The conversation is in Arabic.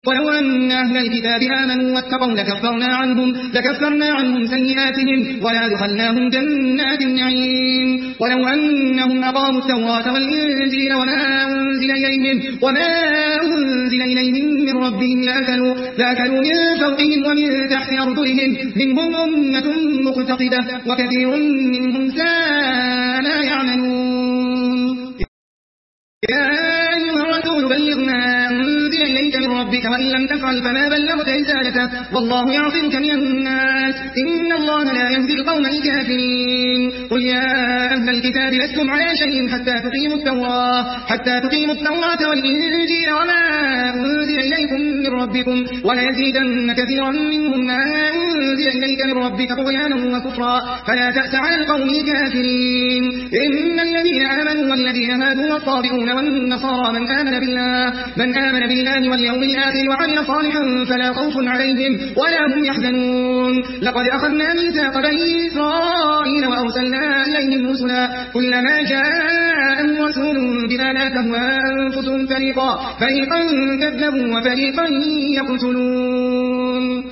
ولو أن أهل الكتاب آمنوا واتقوا لكفرنا عنهم سيئاتهم ولأدخلناهم جنات النعيم ولو أنهم أقاموا التوراة والإنجيل وما أنزل إليهم من ربهم لأكلوا من فوقهم ومن تحت أرجلهم منهم أمة مقتصدة وكثير منهم ساء ما يعملون. يا أيها الرسول بلغ ما أنزل إليك من ربك وإن لم تفعل فما بلغت رسالته والله يعصمك من الناس إن الله لا يهدي القوم الكافرين. قل يا أهل الكتاب لستم على شيء حتى تقيموا التوراة والإنجيل وما أنزل إليكم من ربكم وليزيدن كثيرا منهم ما أنزل إليك من ربك طغيانا وكفرا فلا تأس على القوم الكافرين. إن الذين آمنوا والذين هادوا والصابئون والنصارى من آمن بالله واليوم الآخر وعمل صالحا فلا خوف عليهم ولا هم يحزنون. لقد أخذنا ميثاق بني إسرائيل وأرسلنا إليهم رسلا كلما جاءهم رسول بما لا تهوى أنفسهم فريقا كذبوا وفريقا يقتلون.